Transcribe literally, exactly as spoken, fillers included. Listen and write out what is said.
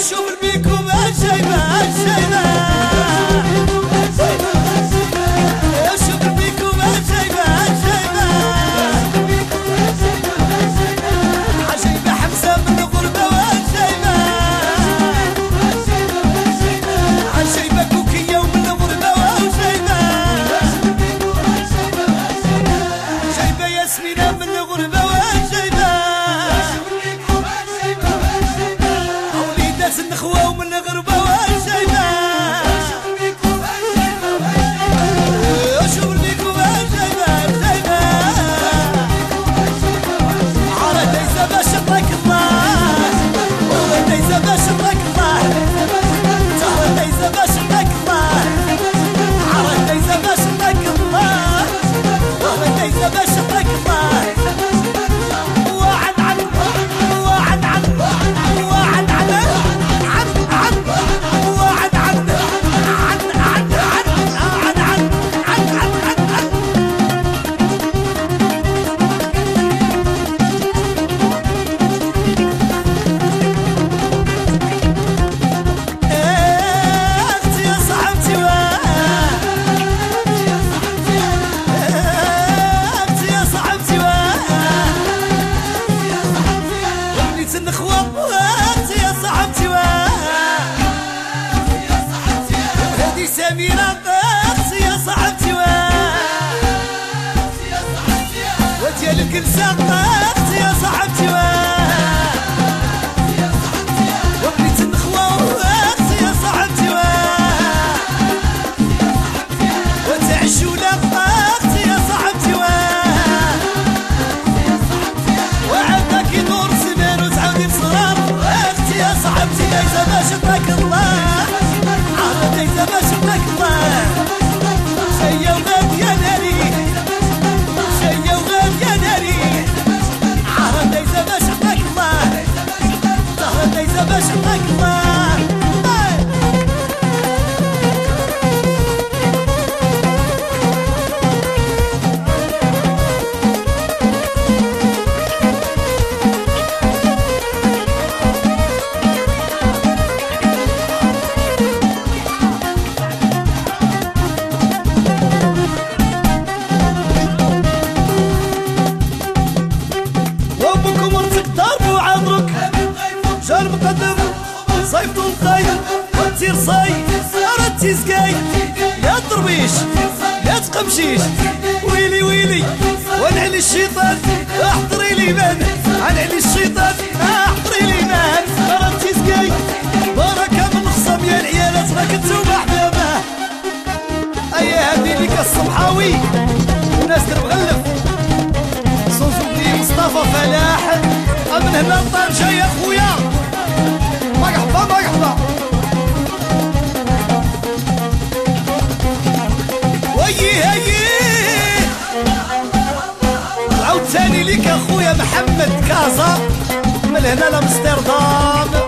شوف بيكم الشيبة الشيبة شوف بيكم الشيبة الشيبة عجيبة حمزة من الغربة والشيبة عجيبة كوكية ومن الغربة والشيبة عجيبة ياسمينة من الغربة والشيبة وليدات النخوة ومن الغربة والشيبة شوف بيكم الشيبة الشيبة عرى دايزة باش يطلق الله دايزة باش يطلق الله تهرى دايزة باش يطلق الله عرى دايزة باش يطلق الله تهرى دايزة باش يطلق الله وعد عد وعد عد وعد عد عد عد وعد عد عد عد عد عد عد عد عد عد اختي يا صاحبتي اختي يا صاحبتي وليت النخوة اختي يا صاحبتي هذه سميرة اختي يا صاحبتي وديال الكنسة اختي يا صاحبتي وبنيت النخوة اختي يا صاحبتي وتعشولة اختي يا صاحبتي وعندك يدور زمان وتعاودي بصرار اختي يا صاحبتي دايزة باش يطلق الله عرفت دايزة باش يطلق الله شيا وغاب يا ناري شيا وغاب يا ناري عرفت دايزة باش يطلق الله زهرة دايزة باش يطلق الله وابوكم ورث الدار وعمرك جا المقدم صيفط الطيب وتير صيف ردتي سقاي يا درويش يا تقمشيش ويلي ويلي ونعلي الشيطان احضري لي مان عنعلي الشيطان احضري لي مان ردتي سقاي بركة من خصم يا العيالات ما كنتو محبابه ايا هادي ليك الصبحاوي وناس تربغلف مصطفى فلاح من هنا لطنجة يا خويا مرحبا مرحبا ويي هيي عاود تاني ليك اخويا محمد كازا من هنا لامستردام